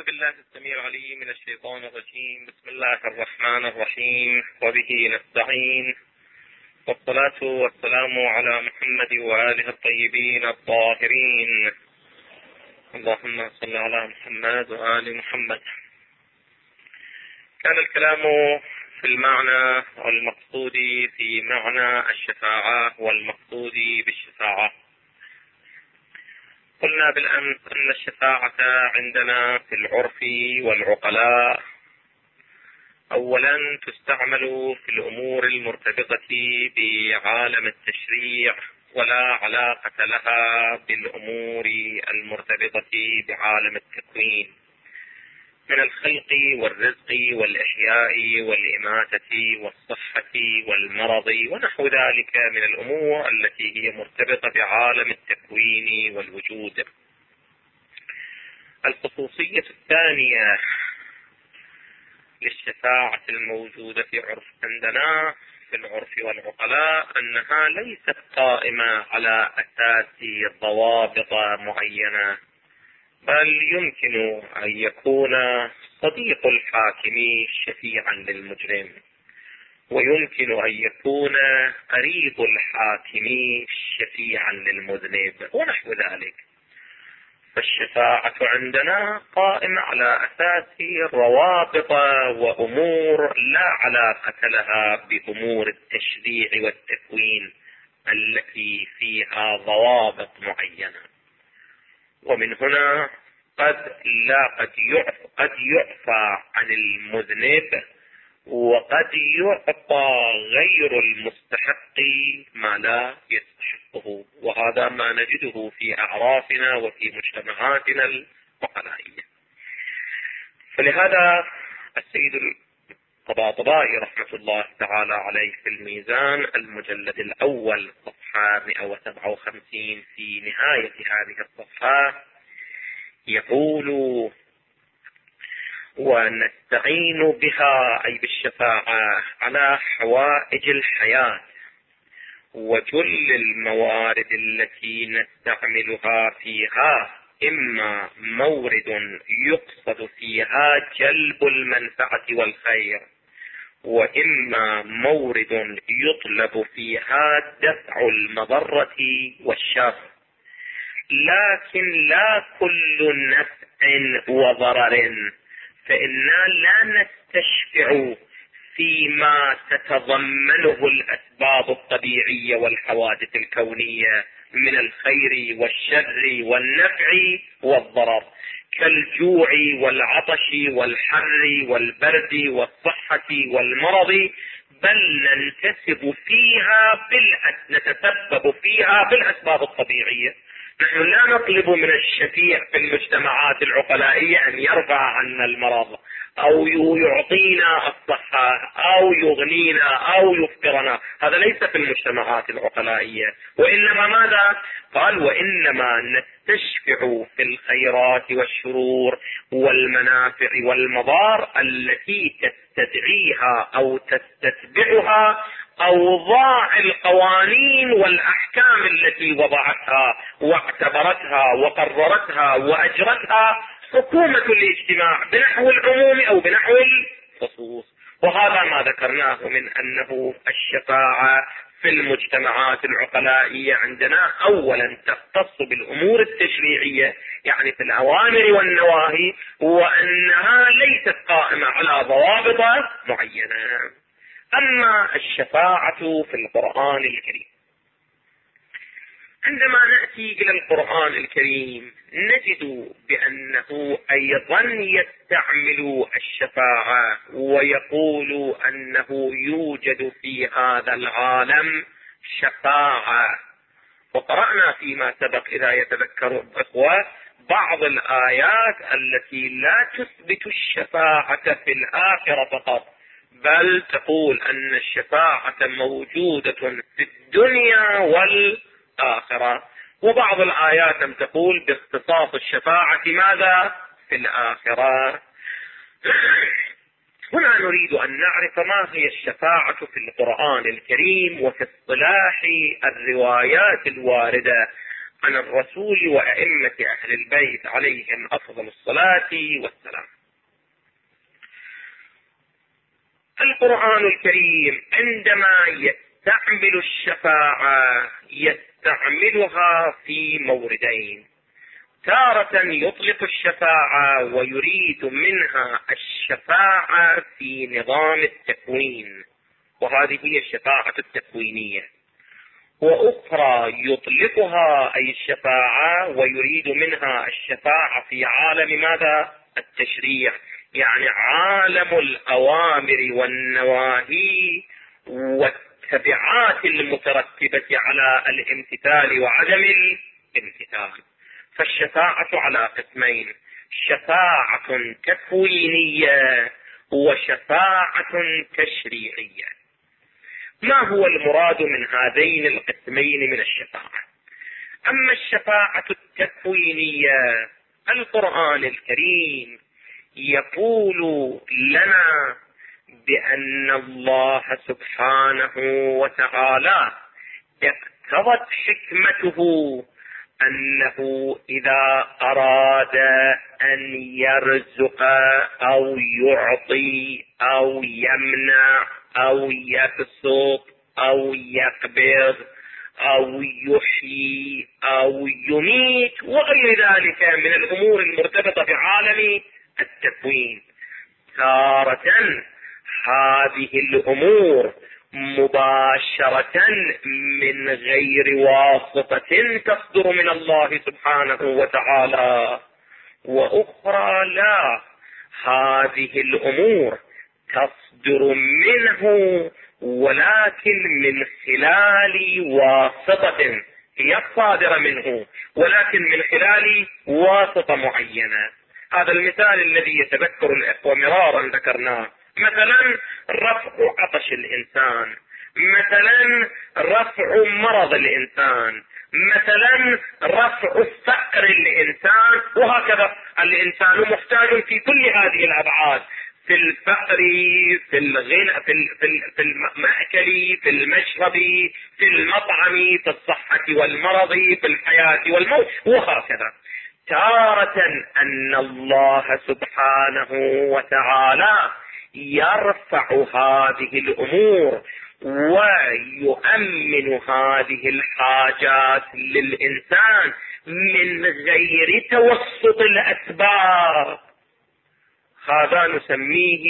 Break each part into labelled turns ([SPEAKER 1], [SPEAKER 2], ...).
[SPEAKER 1] أعوذ بالله السميع العليم من الشيطان الرجيم. بسم الله الرحمن الرحيم، وبه نستعين، والصلاة والسلام على محمد وآله الطيبين الطاهرين. اللهم صل على محمد وآل محمد. كان الكلام في المعنى والمقصود في معنى الشفاعة والمقصود بالشفاعة. قلنا بالأمس أن الشفاعة عندنا في العرف والعقلاء أولا تستعمل في الأمور المرتبطة بعالم التشريع، ولا علاقة لها بالأمور المرتبطة بعالم التكوين من الخلق والرزق والإحياء والإماتة والصحة والمرض ونحو ذلك من الأمور التي هي مرتبطة بعالم التكوين والوجود. الخصوصية الثانية للشفاعة الموجودة في عرف عندنا في العرف والعقلاء أنها ليست قائمة على أساس ضوابط معينة، بل يمكن أن يكون صديق الحاكم شفيعا للمجرم، ويمكن أن يكون قريب الحاكم شفيعا للمذنب ونحو ذلك. فالشفاعة عندنا قائمة على أساس روابط وأمور لا علاقة لها بأمور التشريع والتكوين التي فيها ضوابط معينة. ومن هنا قد يعفى عن المذنب، وقد يعطى غير المستحق ما لا يستحقه، وهذا ما نجده في أعرافنا وفي مجتمعاتنا العقلائية. فلهذا السيد الطباطبائي رحمة الله تعالى عليه في الميزان المجلد الأول صفحة 157 في نهاية هذه الصفحة يقول: ونستعين بها أي بالشفاعة على حوائج الحياة وجل الموارد التي نستعملها فيها، إما مورد يقصد فيها جلب المنفعة والخير، وإما مورد يطلب فيها دفع المضرة والشر، لكن لا كل نفع وضرر، فإننا لا نستشفع فيما تتضمنه الأسباب الطبيعية والحوادث الكونية من الخير والشر والنفع والضرر، كالجوع والعطش والحر والبرد والصحة والمرض، بل نتسبب فيها بالأسباب الطبيعية. نحن لا نطلب من الشفيع في المجتمعات العقلائية أن يرفع عنا المرض أو يعطينا الصحة أو يغنينا أو يفقرنا، هذا ليس في المجتمعات العقلائية. وإنما ماذا قال؟ وإنما نستشفع في الخيرات والشرور والمنافع والمضار التي تستدعيها أو تستتبعها أوضاع القوانين والأحكام التي وضعتها واعتبرتها وقررتها وأجرتها حكومة الاجتماع بنحو العموم أو بنحو الخصوص. وهذا ما ذكرناه من أنه الشفاعة في المجتمعات العقلائية عندنا أولا تختص بالأمور التشريعية، يعني في الأوامر والنواهي، وأنها ليست قائمة على ضوابط معينة. أما الشفاعة في القرآن الكريم، عندما نأتي إلى القرآن الكريم نجد بأنه أيضا يستعمل الشفاعة ويقول أنه يوجد في هذا العالم شفاعة. وقرأنا فيما سبق إذا يتذكر الأخوة بعض الآيات التي لا تثبت الشفاعة في الآخرة فقط، بل تقول أن الشفاعة موجودة في الدنيا والآخرة، وبعض الآيات تقول باختصاص الشفاعة ماذا؟ في الآخرة. هنا نريد أن نعرف ما هي الشفاعة في القرآن الكريم وفي اصطلاح الروايات الواردة عن الرسول وأئمة أهل البيت عليهم أفضل الصلاة والسلام. القرآن الكريم عندما يستعمل الشفاعة يستعملها في موردين: تارة يطلق الشفاعة ويريد منها الشفاعة في نظام التكوين، وهذه هي الشفاعة التكوينية، وأخرى يطلقها أي الشفاعة ويريد منها الشفاعة في عالم ماذا؟ التشريع، يعني عالم الأوامر والنواهي والتبعات المترتبة على الامتثال وعدم الامتثال. فالشفاعة على قسمين: شفاعة تكوينية وشفاعة تشريعية. ما هو المراد من هذين القسمين من الشفاعة؟ أما الشفاعة التكوينية، القرآن الكريم يقول لنا بأن الله سبحانه وتعالى اقتضت حكمته أنه إذا أراد أن يرزق أو يعطي أو يمنع أو يبسط أو يقبض أو يحيي أو يميت وغير ذلك من الأمور المرتبطة بعالم التكوين، تارة هذه الأمور مباشرة من غير واسطة تصدر من الله سبحانه وتعالى، وأخرى لا، هذه الأمور تصدر منه ولكن من خلال واسطة، هي الصادرة منه ولكن من خلال واسطة معينة. هذا المثال الذي يتذكر الإخوة مرارا ذكرناه، مثلا رفع عطش الإنسان، مثلا رفع مرض الإنسان، مثلا رفع فقر الإنسان، وهكذا. الإنسان محتاج في كل هذه الأبعاد: في الفقر، في الغنى، في المأكل، في المشرب، في المطعم، في الصحة والمرض، في الحياة والموت، وهكذا. تارة أن الله سبحانه وتعالى يرفع هذه الأمور ويؤمن هذه الحاجات للإنسان من غير توسط الأسباب، هذا نسميه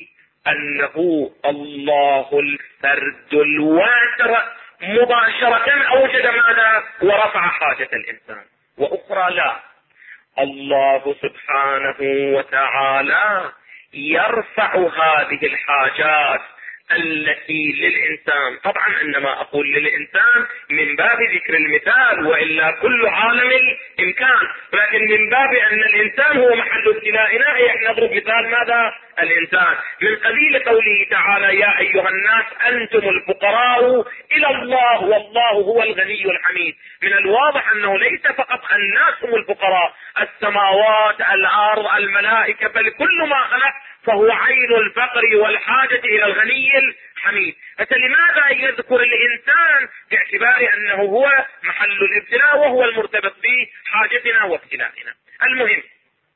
[SPEAKER 1] أنه الله الفرد الواتر مباشرة أوجد ماذا؟ ورفع حاجة الإنسان. وأخرى لا، الله سبحانه وتعالى يرفع هذه الحاجات التي للإنسان. طبعا إنما أقول للإنسان من باب ذكر المثال، وإلا كل عالم الإمكان، لكن من باب أن الإنسان هو محل ابتلائنا احنا نضرب مثال ماذا؟ الإنسان، من قبيل قوله تعالى: يا أيها الناس أنتم الفقراء إلى الله والله هو الغني الحميد. من الواضح أنه ليس فقط الناس هم الفقراء، السماوات، الأرض، الملائكة، بل كل ما خلق فهو عين الفقر والحاجة إلى الغني الحميد. فلماذا يذكر الإنسان؟ باعتبار أنه هو محل الابتلاء وهو المرتبط بحاجتنا وابتلائنا. المهم،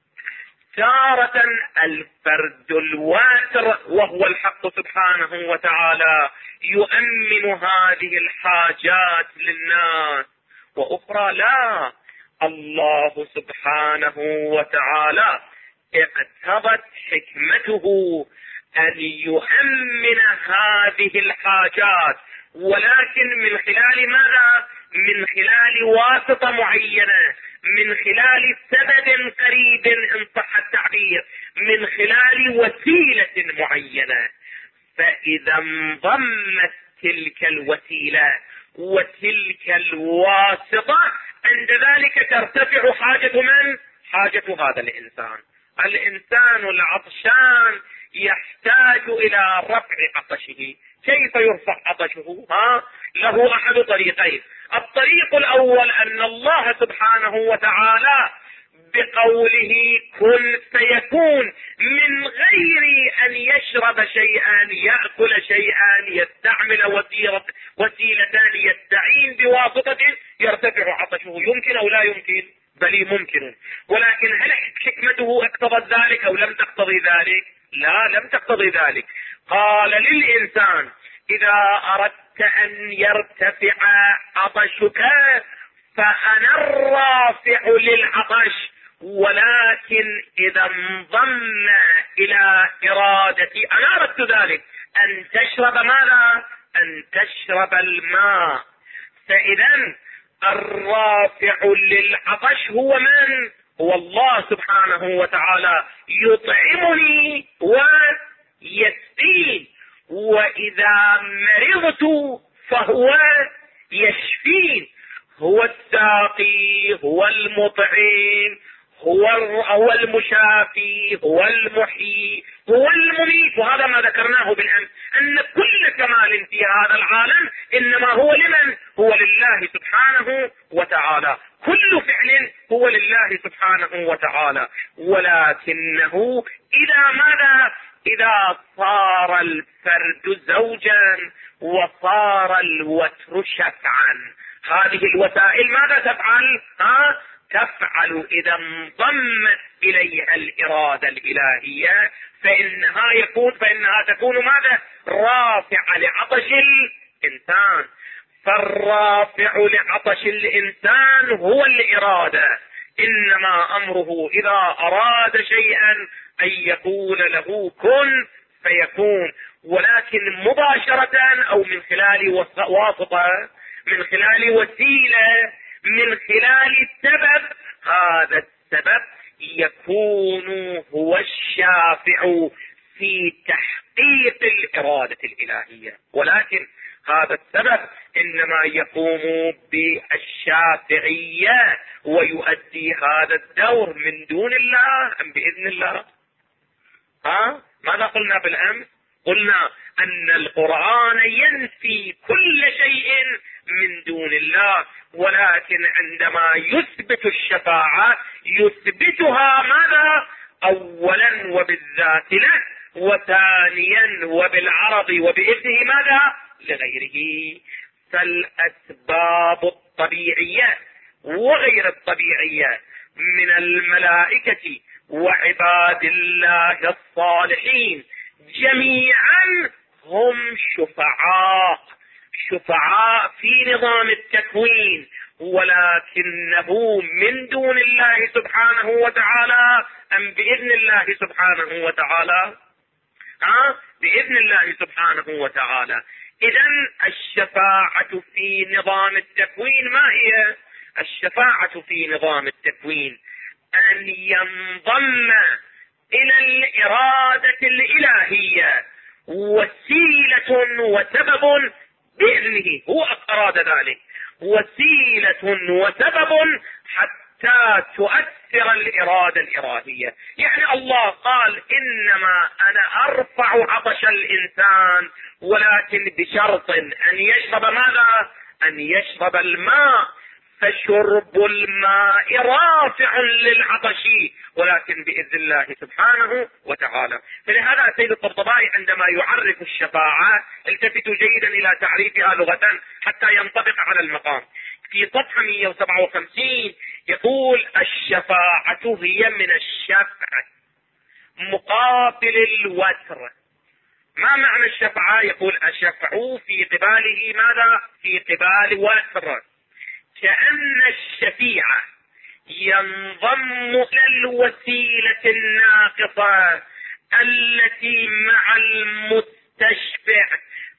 [SPEAKER 1] تارة الفرد الواتر وهو الحق سبحانه وتعالى يؤمن هذه الحاجات للناس، وأخرى لا، الله سبحانه وتعالى اقتضت حكمته أن يؤمن هذه الحاجات، ولكن من خلال ماذا؟ من خلال واسطة معينة، من خلال سبب قريب إن صح التعبير، من خلال وسيلة معينة. فإذا انضمت تلك الوسيلة وتلك الواسطة، عند ذلك ترتفع حاجة من؟ حاجة هذا الإنسان. الإنسان العطشان يحتاج إلى رفع عطشه. كيف يرفع عطشه؟ له أحد طريقين. الطريق الأول أن الله سبحانه وتعالى بقوله كن فيكون، من غير أن يشرب شيئا، يأكل شيئا، يستعمل وسيلتان، يستعين بواسطة يرتفع عطشه. يمكن أو لا يمكن؟ بل ممكن. ولكن هل حكمته اقتضت ذلك أو لم تقتضي ذلك؟ لا، لم تقتضي ذلك. قال للإنسان إذا أردت أن يرتفع عطشك فأنا الرافع للعطش، ولكن إذا انضم إلى إرادتي، أنا أردت ذلك، أن تشرب ماذا؟ أن تشرب الماء. فإذا الرافع للعطش هو من؟ هو الله سبحانه وتعالى، يطعمني ويسقين، وإذا مرضت فهو يشفين. هو الساقي، هو المطعم، هو المشافي، هو المحيي، هو المميت. وهذا ما ذكرناه بالأمس، أن كل كمال في هذا العالم إنما هو لمن؟ هو لله سبحانه وتعالى. كل فعل هو لله سبحانه وتعالى، ولكنه إذا ماذا؟ إذا صار الفرد زوجا وصار الوتر شفعا، هذه الوسائل ماذا تفعل؟ تفعل إذا انضمت إليها الإرادة الإلهية فإنها تكون ماذا؟ رافع لعطش الإنسان. فالرافع لعطش الإنسان هو الإرادة، إنما أمره إذا أراد شيئا أن يقول له كن فيكون، ولكن مباشرة أو من خلال واسطة، من خلال وسيلة، من خلال السبب، هذا السبب يكون هو الشافع في تحقيق الإرادة الإلهية. ولكن هذا السبب إنما يقوم بالشافعية ويؤدي هذا الدور من دون الله أم بإذن الله؟ ماذا قلنا بالأمس؟ قلنا أن القرآن ينفي كل شيء من دون الله، ولكن عندما يثبت الشفاعة يثبتها ماذا؟ أولا وبالذات له، وثانيا وبالعرض وبإذنه ماذا؟ لغيره. فالأسباب الطبيعية وغير الطبيعية من الملائكة وعباد الله الصالحين جميعا هم شفعاء في نظام التكوين، ولكنه من دون الله سبحانه وتعالى أم بإذن الله سبحانه وتعالى؟ بإذن الله سبحانه وتعالى. إذن الشفاعة في نظام التكوين ما هي؟ الشفاعة في نظام التكوين أن ينضم إلى الإرادة الإلهية وسيلة وسبب بإذنه، هو أراد ذلك، وسيلة وسبب حتى تؤثر الإرادة الإلهية. يعني الله قال إنما أنا أرفع عطش الإنسان، ولكن بشرط أن يشرب ماذا؟ أن يشرب الماء، فشرب الماء رافع للعطش، ولكن بإذن الله سبحانه وتعالى. فلهذا السيد الطبطبائي عندما يعرف الشفاعة التفتوا جيدا إلى تعريفها لغة حتى ينطبق على المقام. في صفحة 157 يقول الشفاعة هي من الشفع مقابل الوتر. ما معنى الشفاعة؟ يقول الشفع في قباله ماذا؟ في قبال وتر، كأن الشفيع ينضم إلى الوسيلة الناقصة التي مع المستشفع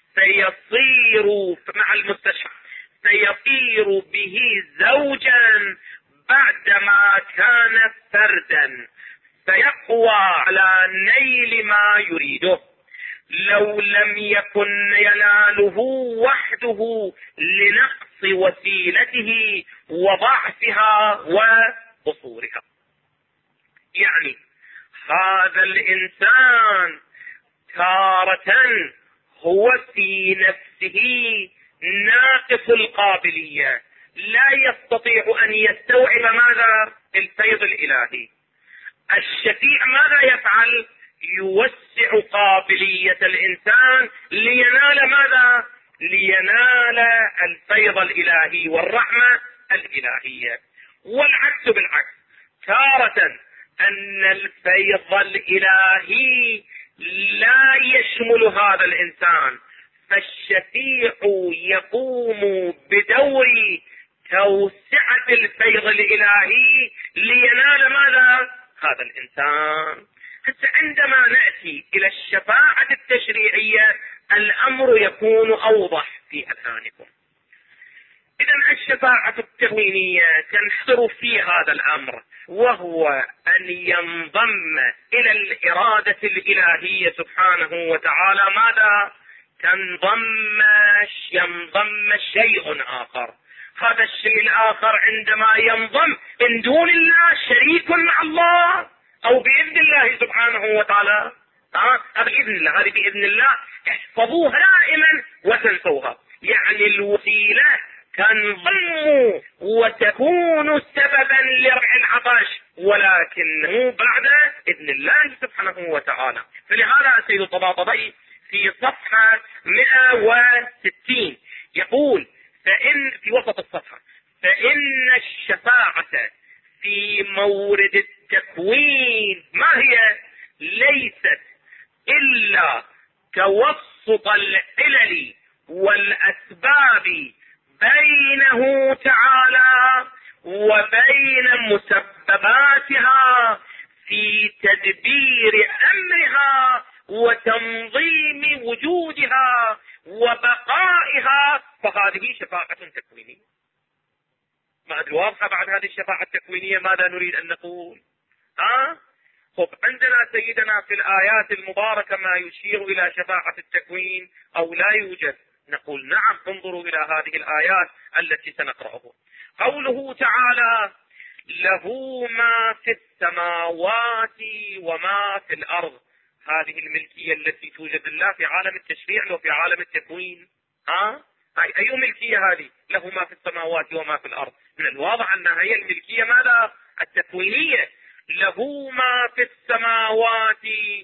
[SPEAKER 1] سيصير به زوجا بعدما كان فردا، فيقوى على نيل ما يريده لو لم يكن يناله وحده لنقص وسيلته وضعفها وقصورها. يعني هذا الإنسان تارة هو في نفسه ناقص القابلية، لا يستطيع أن يستوعب ماذا؟ الفيض الإلهي. الشفيع ماذا يفعل؟ يوسع قابلية الإنسان لينال ماذا؟ لينال الفيض الإلهي والرحمة الإلهية. والعكس بالعكس، تارة أن الفيض الإلهي لا يشمل هذا الإنسان، فالشفيع يقوم بدور توسعة الفيض الإلهي لينال ماذا؟ هذا الإنسان. حتى عندما نأتي إلى الشفاعة التشريعية الأمر يكون أوضح في أذهانكم. إذا الشفاعة التكوينية تنحصر في هذا الأمر، وهو أن ينضم إلى الإرادة الإلهية سبحانه وتعالى ماذا؟ ينضم شيء آخر. هذا الشيء الآخر عندما ينضم من دون الله شريك مع الله أو بإذن الله سبحانه وتعالى، بإذن الله، هذه بإذن الله، احفظوها دائما وتنسوها. يعني الوسيلة تنضم وتكون سببا لرفع العطش، ولكنه بعد إذن الله سبحانه وتعالى. فلهذا السيد الطباطبائي في صفحة 160 يقول في وسط الصفحة: فإن الشفاعة في مورد التكوين ما هي؟ ليست إلا توسط العلل والأسباب بينه تعالى وبين مسبباتها في تدبير أمرها وتنظيم وجودها وبقائها، فهذه شفاعة تكوينية. ما أدري واضحة بعد هذه الشفاعة التكوينية ماذا نريد أن نقول؟ عندنا سيدنا في الآيات المباركة ما يشير إلى شفاعة التكوين أو لا يوجد؟ نقول نعم، انظروا إلى هذه الآيات التي سنقرأها. قوله تعالى: له ما في السماوات وما في الأرض. هذه الملكية التي توجد لله في عالم التشريع وفي عالم التكوين. أي ملكية هذه؟ له ما في السماوات وما في الأرض. من الواضح أنها هي الملكية ماذا؟ التكوينية. له ما في السماوات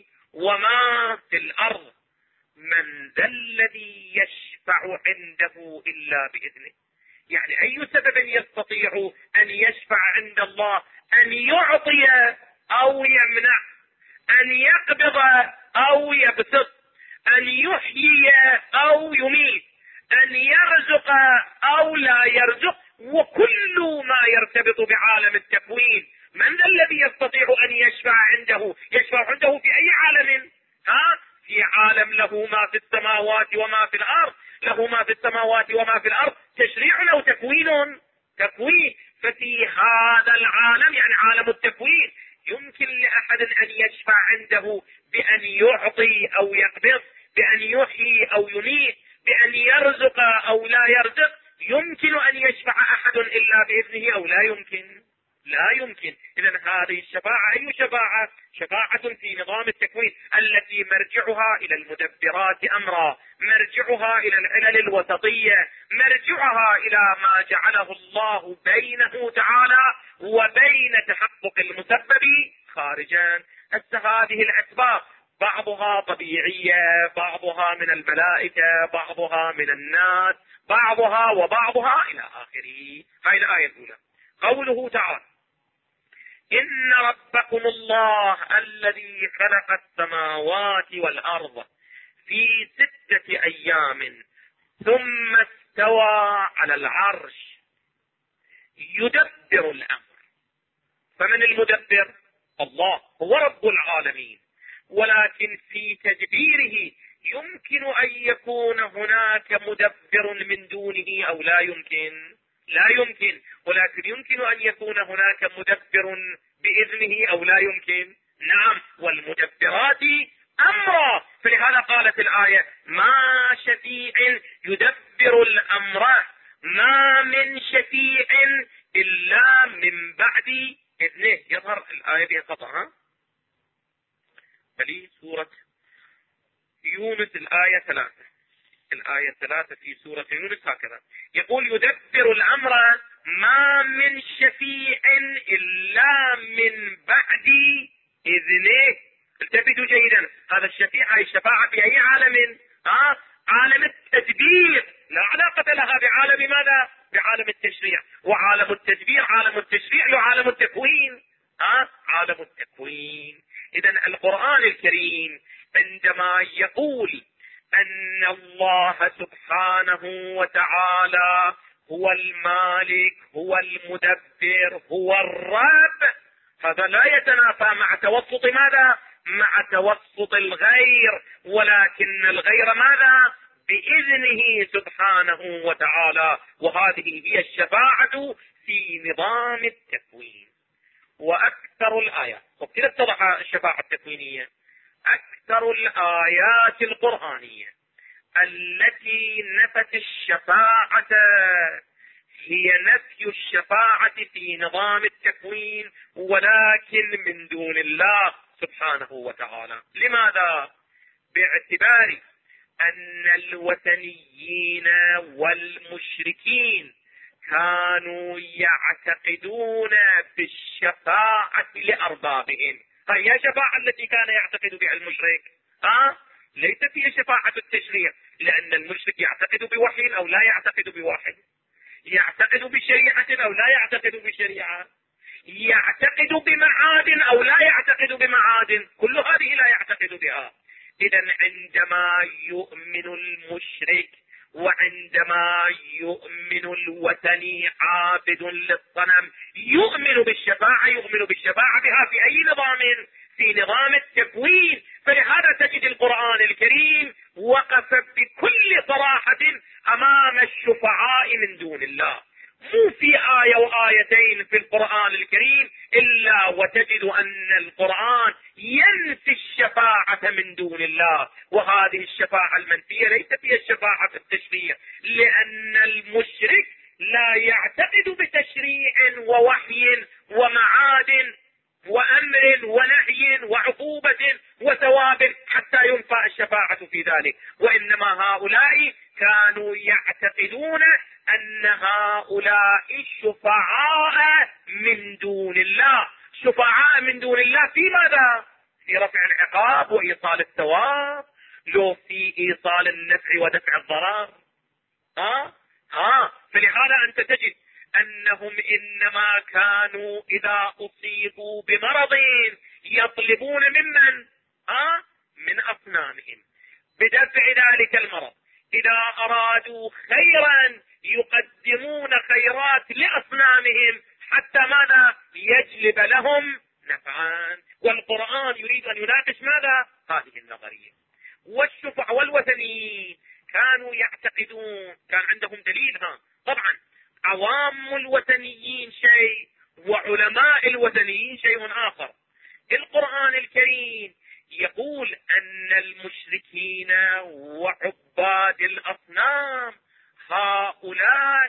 [SPEAKER 1] وما في الأرض، من ذا الذي يشفع عنده إلا بإذنه. يعني أي سبب يستطيع أن يشفع عند الله؟ أن يعطي أو يمنع، أن يقبض أو يبسط، أن يحيي أو يميت، أن يرزق أو لا يرزق، وكل ما يرتبط بعالم التكوين. من ذا الذي يستطيع أن يشفع عنده؟ يشفع عنده في أي عالم؟ في عالم له ما في السماوات وما في الأرض. له ما في السماوات وما في الأرض تشريع أو تكوين؟ تكوين. ففي هذا العالم، يعني عالم التكوين، يمكن لأحد أن يشفع عنده بأن يعطي أو يقبض، بأن يحيي أو يميت، بأن يرزق أو لا يرزق. يمكن أن يشفع أحد إلا بإذنه أو لا يمكن؟ لا يمكن. إذا هذه الشفاعة أي شفاعة؟ شفاعة في نظام التكوين التي مرجعها إلى المدبرات أمرا، مرجعها إلى العلل الوسطية، مرجعها إلى ما جعله الله بينه تعالى وبين تحقق المسبب خارجا. هذه الأسباب بعضها طبيعية، بعضها من الملائكة، بعضها من الناس، بعضها وبعضها إلى آخره. هذه الآية الأولى. قوله تعالى: إن ربكم الله الذي خلق السماوات والأرض في 6 أيام ثم استوى على العرش يدبر الأمر. فمن المدبر؟ الله، هو رب العالمين. ولكن في تدبيره يمكن أن يكون هناك مدبر من دونه أو لا يمكن؟ لا يمكن. ولكن يمكن أن يكون هناك مدبر بإذنه أو لا يمكن؟ نعم. والمدبرات أمرا. فلهذا قالت الآية: ما شفيع يدبر الأمر، ما من شفيع إلا من بعد إذنه. يظهر الآية بها خطأ. بل سورة يونس الآية 3: الآية 3 في سورة يونس هكذا يقول: يدبر الأمر ما من شفيع إلا من بعد إذنه. التفتوا جيدا، هذا الشفيع، هذه الشفاعة في أي عالم؟ عالم التدبير، لا علاقة لها بعالم ماذا؟ بعالم التشريع. وعالم التدبير، عالم التشريع له عالم التكوين، عالم التكوين. إذا القرآن الكريم عندما يقول أن الله سبحانه وتعالى هو المالك، هو المدبر، هو الرب، هذا لا يتنافى مع توسط ماذا؟ مع توسط الغير، ولكن الغير ماذا؟ بإذنه سبحانه وتعالى. وهذه هي الشفاعة في نظام التكوين. وأكثر الآيات، وكذا اتضح الشفاعة التكوينية، أكثر الآيات القرآنية التي نفت الشفاعة هي نفي الشفاعة في نظام التكوين، ولكن من دون الله سبحانه وتعالى. لماذا؟ باعتبار أن الوثنيين والمشركين كانوا يعتقدون بالشفاعة لأربابهم. هي الشفاعة التي كان يعتقد بها المشرك، ليست هي شفاعة التشريع، لأن المشرك يعتقد بوحي أو لا يعتقد بوحي، يعتقد بشريعة أو لا يعتقد بشريعة، يعتقد بمعاد أو لا يعتقد بمعاد، كل هذه لا يعتقد بها. إذا عندما يؤمن المشرك وعندما يؤمن الوثني عابد للصنم يؤمن بالشفاعة، يؤمن بالشفاعة بها في أي نظام؟ في نظام التكوين. فلهذا تجد القرآن الكريم وقف بكل صراحة أمام الشفعاء من دون الله. مو في آية وآيتين في القرآن الكريم إلا وتجد أن القرآن ينفي الشفاعة من دون الله. وهذه الشفاعة المنفية ليست هي الشفاعة في التشريع، لأن المشرك لا يعتقد بتشريع ووحي ومعاد وأمر ونهي وعقوبة وثواب حتى ينفع الشفاعة في ذلك، وإنما هؤلاء كانوا يعتقدون أن هؤلاء شفعاء من دون الله. شفعاء من دون الله في ماذا؟ في رفع العقاب وإيصال الثواب، لو في إيصال النفع ودفع الضرر. فلهذا أنت تجد أنهم إنما كانوا إذا أصيبوا بمرض يطلبون ممن؟ من أصنامهم بدفع ذلك المرض. إذا أرادوا خيرا يقدمون خيرات لأصنامهم حتى ماذا؟ يجلب لهم نفعا. والقرآن يريد أن يناقش ماذا؟ هذه النظرية. والشفع والوثنيين كانوا يعتقدون، كان عندهم دليلها. طبعا عوام الوثنيين شيء وعلماء الوثنيين شيء آخر. القرآن الكريم يقول أن المشركين وعباد الأصنام هؤلاء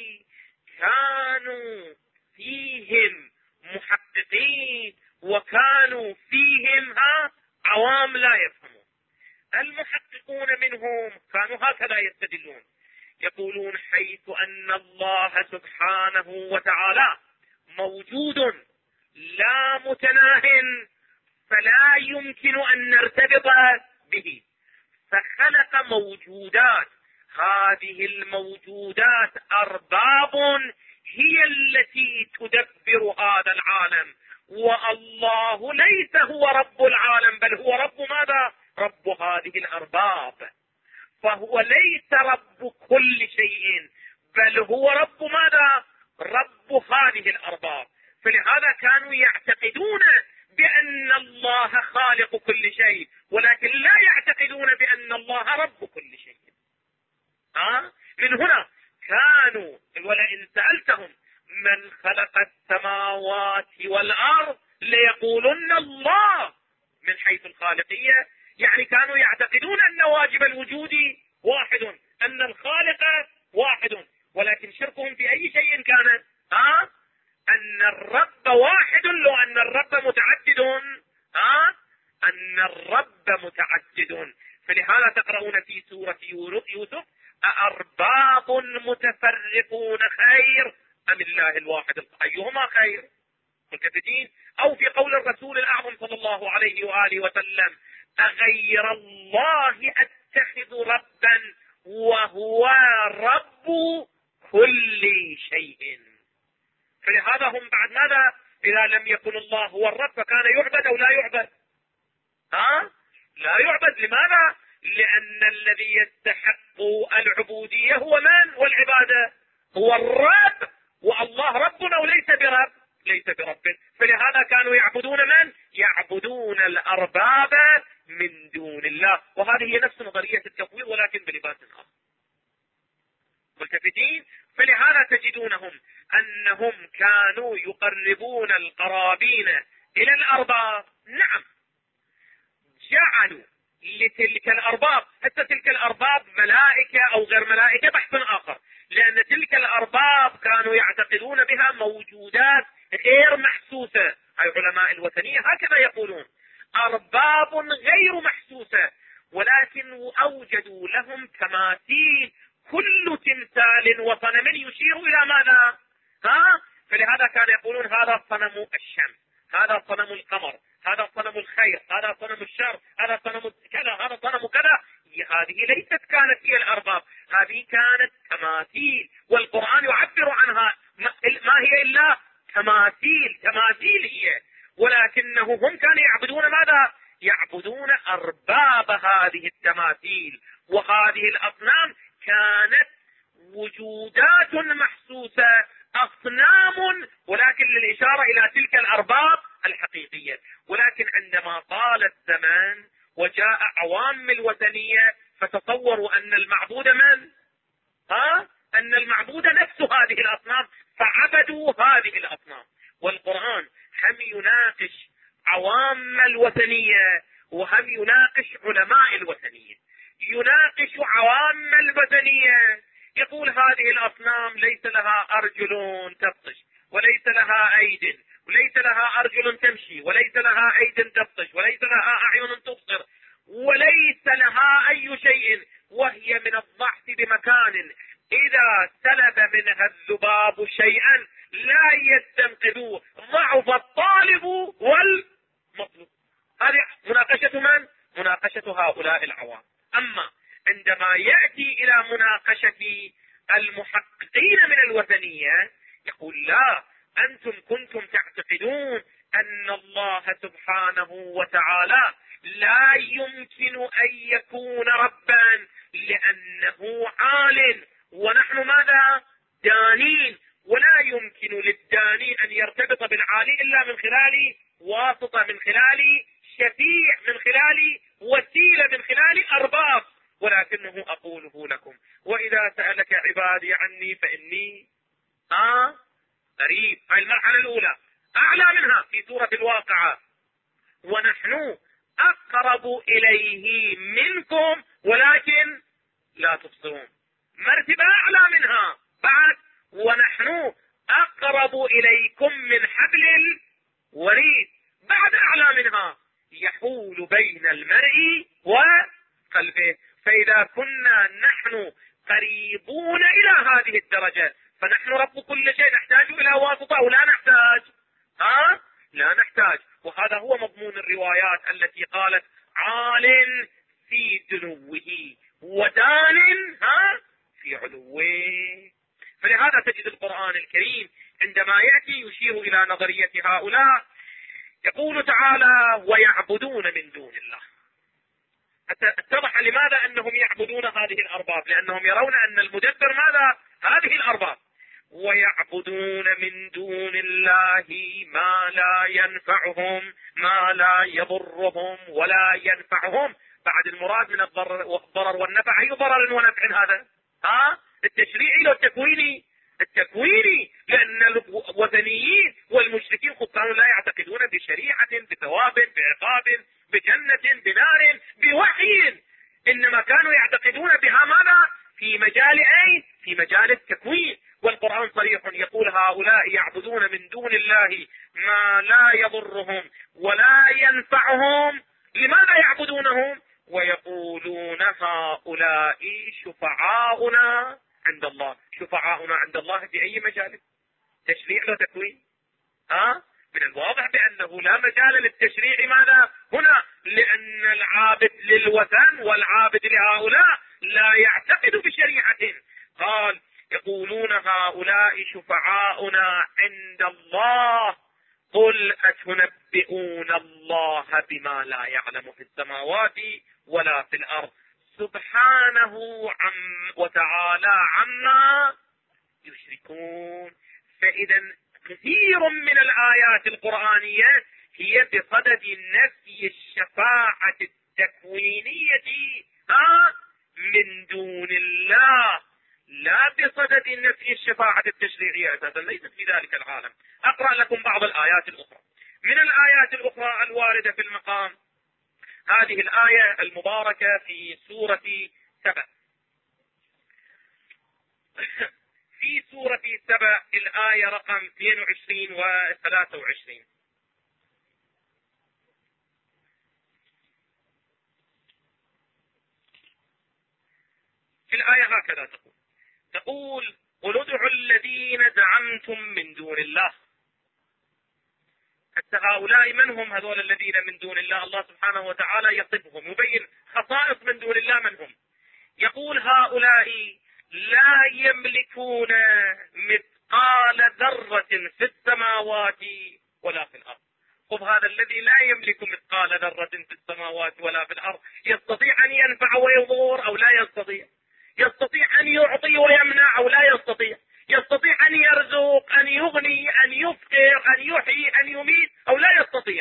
[SPEAKER 1] كانوا فيهم محققين وكانوا فيهم عوام لا يفهمون. المحققون منهم كانوا هكذا يستدلون، يقولون حيث أن الله سبحانه وتعالى موجود لا متناه فلا يمكن أن نرتبط به، فخلق موجودات، هذه الموجودات أرباب هي التي تدبر هذا العالم، والله ليس هو رب العالم بل هو رب ماذا؟ رب هذه الأرباب. فهو ليس رب كل شيء بل هو رب ماذا؟ رب هذه الأرباب. فلهذا كانوا يعتقدون بأن الله خالق كل شيء، ولكن لا يعتقدون بأن الله رب كل شيء. من هنا كانوا، ولئن سألتهم من خلق السماوات والأرض ليقولن الله، من حيث الخالقية، يعني كانوا يعتقدون أن واجب الوجود واحد، أن الخالق واحد، ولكن شركهم في أي شيء كان؟ أن الرب واحد، لو أن الرب متعدد، أن الرب متعدد. فلهذا تقرؤون في سورة يوسف: أأرباب متفرقون خير أم الله الواحد أيهما خير؟ ملتفتين. أو في قول الرسول الأعظم صلى الله عليه وآله وسلم: أغير الله أتخذ ربا وهو رب كل شيء. فلهذا هم بعد ماذا؟ إذا لم يكن الله هو الرب فكان يعبد أو لا يعبد؟ لا يعبد. لماذا؟ لأن الذي يستحق العبودية هو من؟ والعبادة هو الرب، والله ربنا وليس برب، ليس برب. فلهذا كانوا يعبدون من؟ يعبدون الأرباب من دون الله. وهذه هي نفس نظرية التفويض ولكن بلباس آخر. ملتفتين. فلهذا تجدونهم أنهم كانوا يقربون القرابين إلى الأرباب. نعم، جعلوا لتلك الأرباب، حتى تلك الأرباب ملائكة أو غير ملائكة بحث آخر، لأن تلك الأرباب كانوا يعتقدون بها موجودات غير محسوسة. هاي علماء الوثنية هكذا يقولون: أرباب غير محسوسة، ولكن أوجدوا لهم تماثيل، كل تمثال وصنم يشير إلى ماذا؟ فلهذا كانوا يقولون: هذا صنم الشمس، هذا صنم القمر، هذا صنم الخير، هذا صنم الشر، هذا صنم كذا، هذا صنم كذا. هذه ليست كانت هي الأرباب، هذه كانت تماثيل، والقرآن يعبر عنها ما هي إلا تماثيل. تماثيل هي، ولكنه هم كانوا يعبدون ماذا؟ يعبدون أرباب هذه التماثيل. وهذه الأصنام كانت وجودات محسوسة، أصنام، ولكن للإشارة إلى تلك الأرباب الحقيقية. ولكن عندما طال الزمن وجاء عوام الوثنية فتصوروا أن المعبود من؟ أن المعبود نفس هذه الأصنام، فعبدوا هذه الأصنام. والقرآن هم يناقش عوام الوثنية وهم يناقش علماء الوثنية. يناقش عوام الوثنية، يقول: هذه الأصنام ليس لها أرجل تبطش، وليس لها أيد، وليس لها أرجل تمشي، وليس لها أيد تبطش، وليس لها أعين تبصر، وليس لها أي شيء، وهي من الضعف بمكان، إذا سلب منها الذباب شيئا لا يستنقذوه، ضعف الطالب والمطلوب. هذه مناقشة من؟ مناقشة هؤلاء العوام. أما عندما يأتي إلى مناقشة المحققين من الوثنية يقول: لا، أنتم كنتم تعتقدون أن الله سبحانه وتعالى لا يمكن أن يكون ربا لأنه عال، ونحن ماذا؟ دانين، ولا يمكن للداني أن يرتبط بالعالي إلا من خلال واسطة، من خلال شفيع، من خلال وسيلة، من خلال أرباب. ولكنه أقوله لكم: وإذا سألك عبادي عني فإني قريب. هاي المرحلة الأولى. أعلى منها في سورة الواقعة: ونحن أقرب إليه منكم ولكن لا تبصرون. مرتبة أعلى منها بعد: ونحن أقرب إليكم من حبل الوريد. بعد أعلى منها: يحول بين المرء وقلبه. فإذا كنا نحن قريبون إلى هذه الدرجة فنحن رب كل شيء، نحتاج إلى واسطة أو لا نحتاج؟ لا نحتاج. وهذا هو مضمون الروايات التي قالت: عال في دنوه ودان في علوه. فلهذا تجد القرآن الكريم عندما يأتي يشير إلى نظرية هؤلاء، يقول تعالى: ويعبدون من دون الله. حتى اتضح لماذا أنهم يعبدون هذه الأرباب، لأنهم يرون أن المدبر ماذا؟ هذه الأرباب. ويعبدون من دون الله ما لا ينفعهم، ما لا يضرهم ولا ينفعهم. بعد المراد من الضرر والنفع أي ضرر ونفع هذا؟ التشريعي لو التكويني؟ التكويني، لأن الوثنيين والمشركين كانوا لا يعتقدون بشريعة، بثواب، بعقاب، بجنة، بنار، بوحي، إنما كانوا يعتقدون بها ماذا؟ في مجال أي؟ في مجال التكوين. والقرآن صريح يقول: هؤلاء يعبدون من دون الله ما لا يضرهم ولا ينفعهم لماذا يعبدونهم؟ ويقولون هؤلاء شفعاؤنا عند الله. شفعاؤنا عند الله في أي مجال؟ تشريع لو تكوين؟ من الواضح بأنه لا مجال للتشريع. ماذا هنا؟ لأن العابد للوثن والعابد لهؤلاء لا يعتقد بشريعة. قال يقولون هؤلاء شفعاؤنا عند الله قل أتنبئون الله بما لا يعلم في السماوات ولا في الأرض سبحانه وتعالى عما يشركون. فإذا كثير من الآيات القرآنية هي بصدد نفي الشفاعة التكوينية من دون الله، لا بصدد نفي الشفاعة التشريعية. أساسا ليست في ذلك العالم. أقرأ لكم بعض الآيات الأخرى. من الآيات الأخرى الواردة في المقام هذه الآية المباركة في سورة سبأ. في سورة سبأ الآية رقم 22 و 23. في الآية هكذا تقول قل ادعوا الذين زعمتم من دون الله. حتى هؤلاء من هم هذول الذين من دون الله؟ الله سبحانه وتعالى يصفهم، يبين خصائص من دون الله من هم. يقول هؤلاء لا يملكون مثقال ذرة في السماوات ولا في الأرض. خذ هذا الذي لا يملك مثقال ذرة في السماوات ولا في الأرض يستطيع أن ينفع ويضر أو لا يستطيع؟ يستطيع أن يعطي ويمنع أو لا يستطيع؟ يستطيع أن يرزق، أن يغني، أن يفقر، أن يحيي، أن يميت أو لا يستطيع؟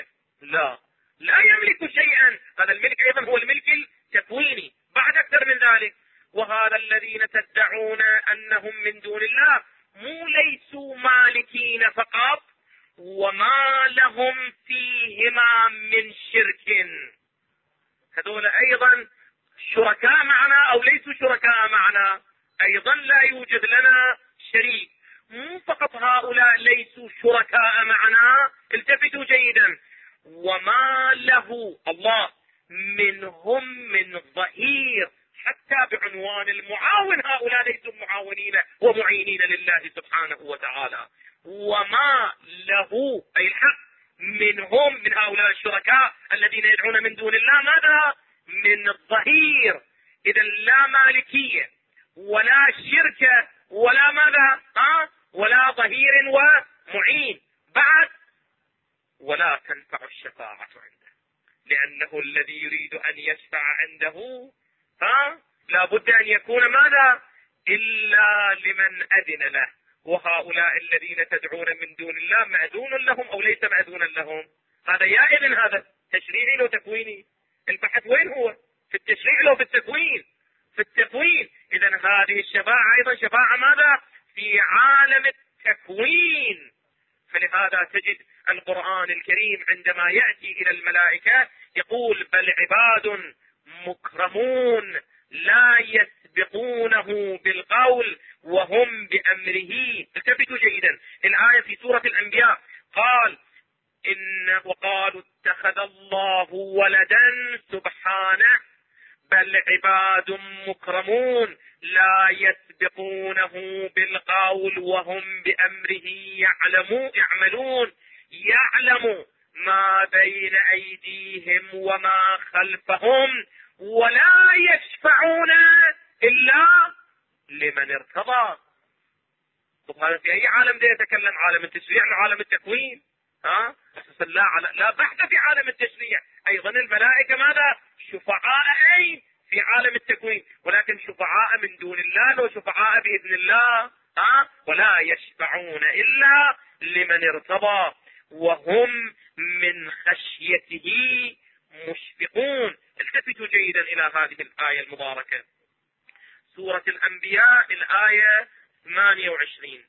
[SPEAKER 1] لا يملك شيئا. هذا الملك أيضا هو الملك التكويني. بعد أكثر من ذلك وهذا الذين تدعون أنهم من دون الله مو ليسوا مالكين فقط وما لهم فيهما من شرك. هذول أيضا شركاء معنا أو ليسوا شركاء معنا؟ أيضا لا يوجد لنا شريك. مو فقط هؤلاء ليسوا شركاء معنا، التفتوا جيدا، وما له الله منهم من ظهير. حتى بعنوان المعاون هؤلاء ليسوا معاونين ومعينين لله سبحانه وتعالى. وما له أي الحق منهم من هؤلاء الشركاء الذين يدعون من دون الله ماذا؟ من الظهير. إذا لا مالكية ولا شركة ولا ماذا ولا ظهير ومعين. بعد ولا تنفع الشفاعة عنده، لأنه الذي يريد أن يشفع عنده لا بد أن يكون ماذا؟ إلا لمن أذن له. وهؤلاء الذين تدعون من دون الله مأذون لهم أو ليس مأذونا لهم؟ هذا يا إذن هذا تشريعي لو تكويني؟ البحث وين هو؟ في التشريع لو في التكوين؟ في التكوين. إذن هذه الشفاعة أيضا شفاعة ماذا؟ في عالم التكوين. فلهذا تجد القرآن الكريم عندما يأتي إلى الملائكة يقول بل عباد مكرمون لا يسبقونه بالقول وهم بأمره. التفتوا جيدا الآية في سورة الأنبياء قال وقالوا اتخذ الله ولدا سبحانه بل عباد مكرمون لا يسبقونه بالقول وهم بأمره يعملون. يعلم ما بين أيديهم وما خلفهم ولا يشفعون إلا لمن ارتضى. طب هذا في أي عالم ده يتكلم؟ عالم التشريع ولا عالم التكوين؟ لا بحث في عالم التشريع. أيضا الملائكة ماذا؟ شفعاء أي في عالم التكوين، ولكن شفعاء من دون الله لو شفعاء بإذن الله ولا يشفعون إلا لمن ارتضى وهم من خشيته مشفقون. التفتوا جيدا إلى هذه الآية المباركة سورة الأنبياء الآية 28.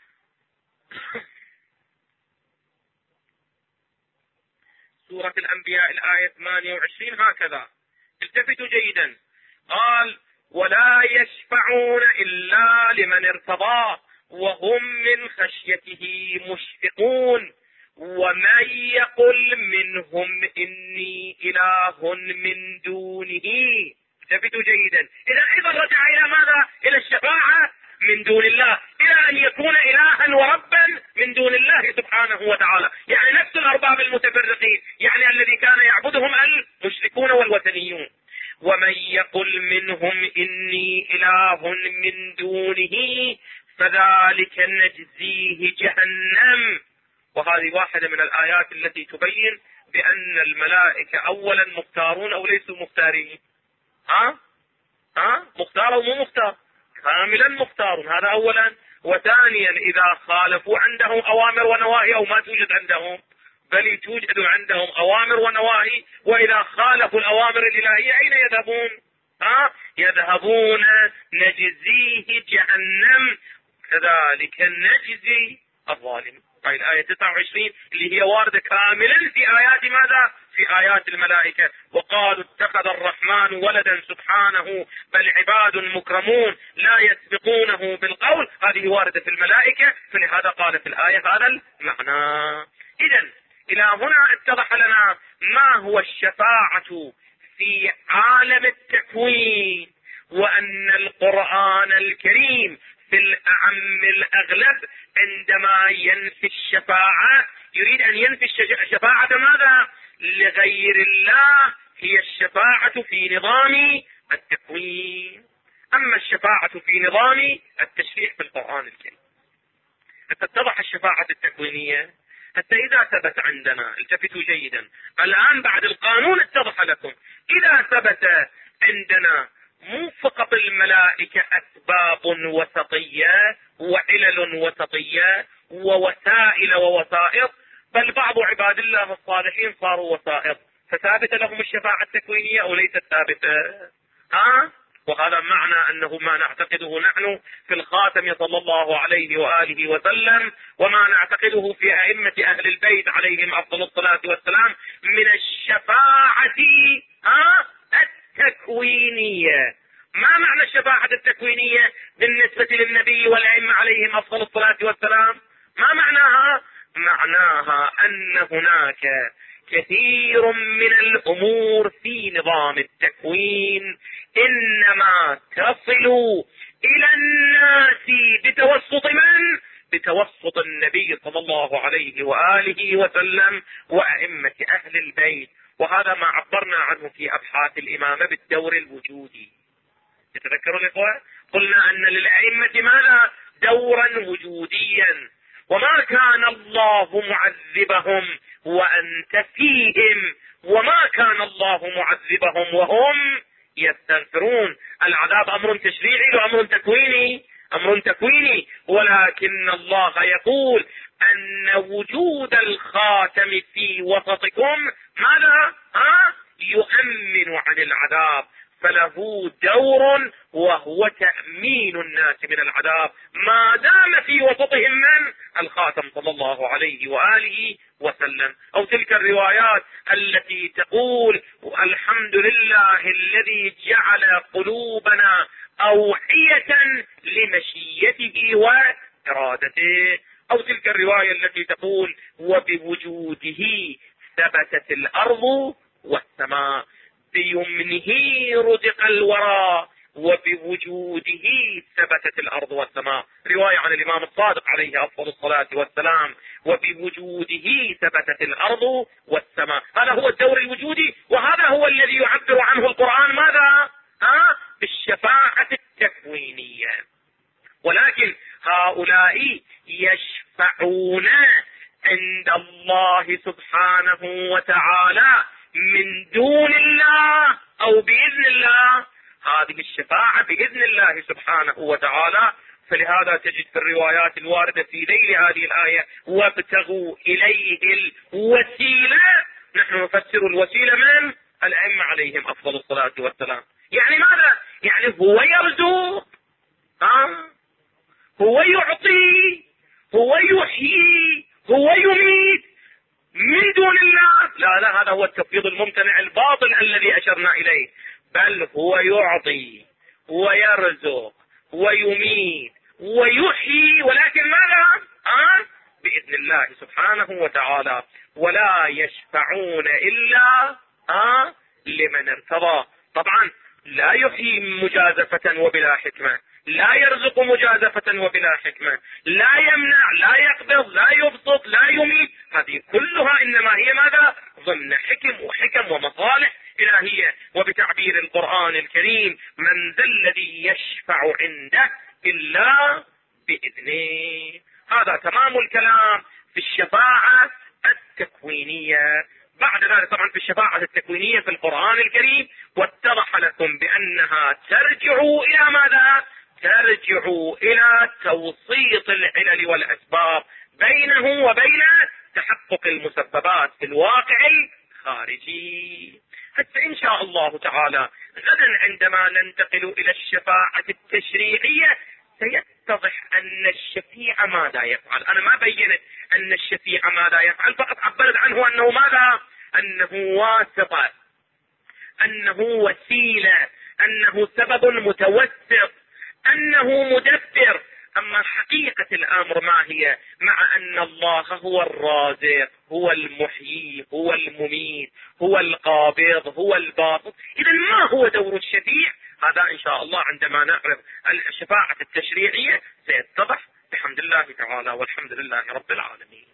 [SPEAKER 1] سورة الأنبياء الآية 28 هكذا. التفتوا جيدا قال ولا يشفعون إلا لمن ارتضى وهم من خشيته مشفقون. ومن يقل منهم إني إله من دونه. ثبتوا جيدا. إذا أيضا رجع إلى ماذا؟ إلى الشفاعة من دون الله، إلى أن يكون إلها وربا من دون الله سبحانه وتعالى، يعني نفس الأرباب المتفرقين، يعني الذي كان يعبدهم المشركون والوثنيون. ومن يقل منهم إني إله من دونه فذلك نجزيه جهنم. وهذه واحدة من الآيات التي تبين بأن الملائكة أولا مختارون أو ليسوا مختارين. مختار أو مو مختار؟ كاملا مختار، هذا أولا. وثانيا إذا خالفوا عندهم أوامر ونواهي أو ما توجد عندهم، بل توجد عندهم أوامر ونواهي، وإذا خالفوا الأوامر الإلهية أين يذهبون؟ يذهبون نجزيه جهنم كذلك نجزي الظالم. هاي الآية 29 اللي هي واردة كاملا في آيات ماذا؟ في آيات الملائكة. وقالوا اتخذ الرحمن ولدا سبحانه بل عباد مكرمون لا يسبقونه بالقول. هذه واردة في الملائكة، فلهذا قال في الآية هذا المعنى. إذن إلى هنا اتضح لنا ما هو الشفاعة في عالم التكوين، وأن القرآن الكريم في الأعم الأغلب عندما ينفي الشفاعة يريد أن ينفي الشفاعة ماذا؟ لغير الله، هي الشفاعة في نظام التكوين. أما الشفاعة في نظام التشريع في القرآن الكريم تتضح الشفاعة التكوينية حتى إذا ثبت عندنا. التفتوا جيدا الآن بعد القانون اتضح لكم. إذا ثبت عندنا مو فقط الملائكة أسباب وسطية وعلل وسطية ووسائل ووسائط، بل بعض عباد الله الصالحين صاروا وسائط، فثابت لهم الشفاعة التكوينية أو ليست ثابتة؟ وهذا معنى أنه ما نعتقده نحن في الخاتم صلى الله عليه وآله وسلم، وما نعتقده في أئمة أهل البيت عليهم أفضل الصلاة والسلام من الشفاعة التكوينية. ما معنى الشفاعة التكوينية بالنسبة للنبي والأئمة عليهم أفضل الصلاة والسلام؟ ما معناها؟ معناها أن هناك كثير من الأمور في نظام التكوين إنما تصل إلى الناس بتوسط من؟ بتوسط النبي صلى الله عليه وآله وسلم وأئمة أهل البيت. وهذا ما عبرنا عنه في أبحاث الإمامة بالدور الوجودي. تتذكروا الإخوة؟ قلنا أن للأئمة ماذا؟ دورا وجوديا. وما كان الله معذبهم وأنت فيهم، وما كان الله معذبهم وهم يستغفرون. العذاب أمر تشريعي وأمر تكويني، أمر تكويني، ولكن الله يقول أن وجود الخاتم في وسطكم ماذا؟ يؤمن عن العذاب، فله دور وهو تأمين الناس من العذاب ما دام في وسطهم من؟ الخاتم صلى الله عليه وآله وسلم. أو تلك الروايات التي تقول الحمد لله الذي جعل قلوبنا أوعية لمشيته وإرادته. أو تلك الرواية التي تقول وبوجوده ثبتت الأرض والسماء، بيمنه رزق الورى وبوجوده ثبتت الأرض والسماء. رواية عن الإمام الصادق عليه أفضل الصلاة والسلام وبوجوده ثبتت الأرض والسماء. هذا هو الدور الوجودي، وهذا هو الذي يعبر عنه القرآن ماذا؟ بالشفاعة التكوينية. ولكن هؤلاء يشفعون عند الله سبحانه وتعالى من دون الله أو بإذن الله. هذه الشفاعة بإذن الله سبحانه وتعالى. فلهذا تجد في الروايات الواردة في ذيل هذه الآية وابتغوا إليه الوسيلة. نحن نفسر الوسيلة من الأئمة عليهم أفضل الصلاة والسلام. يعني ماذا؟ يعني هو يرزق، هو يعطي، هو يحيي، هو يميت من دون الله. لا، هذا هو التفويض الممتنع الباطل الذي أشرنا إليه. بل هو يعطي ويرزق ويميت ويحيي، ولكن ماذا؟ بإذن الله سبحانه وتعالى. ولا يشفعون إلا لمن ارتضى. طبعا لا يحيي مجازفة وبلا حكمة، لا يرزق مجازفة وبلا حكمة، لا يمنع، لا يقبض، لا يبسط، لا يميت، هذه كلها إنما هي ماذا؟ ضمن حكم ومصالح إلهية. وبتعبير القرآن الكريم: من ذا الذي يشفع عنده إلا بإذنه. هذا تمام الكلام في الشفاعة التكوينية. بعد ذلك طبعا في الشفاعة التكوينية في القرآن الكريم واتضح لكم بأنها ترجع إلى ماذا؟ ترجع إلى توسيط العلل والأسباب بينه وبين تحقق المسببات في الواقع الخارجي. حتى إن شاء الله تعالى غدا عندما ننتقل إلى الشفاعة التشريعية سيتضح أن الشفيع ماذا يفعل. أنا ما بينت أن الشفيع ماذا يفعل، فقط عبرت عنه أنه ماذا؟ أنه واسطة، أنه وسيلة، أنه سبب متوسط، أنه مدبر. أما حقيقة الأمر ما هي؟ مع أن الله هو الرازق، هو المحيي، هو المميت، هو القابض، هو الباسط. إذن ما هو دور الشفيع؟ هذا إن شاء الله عندما نعرض الشفاعة التشريعية سيتضح بحمد الله تعالى، والحمد لله رب العالمين.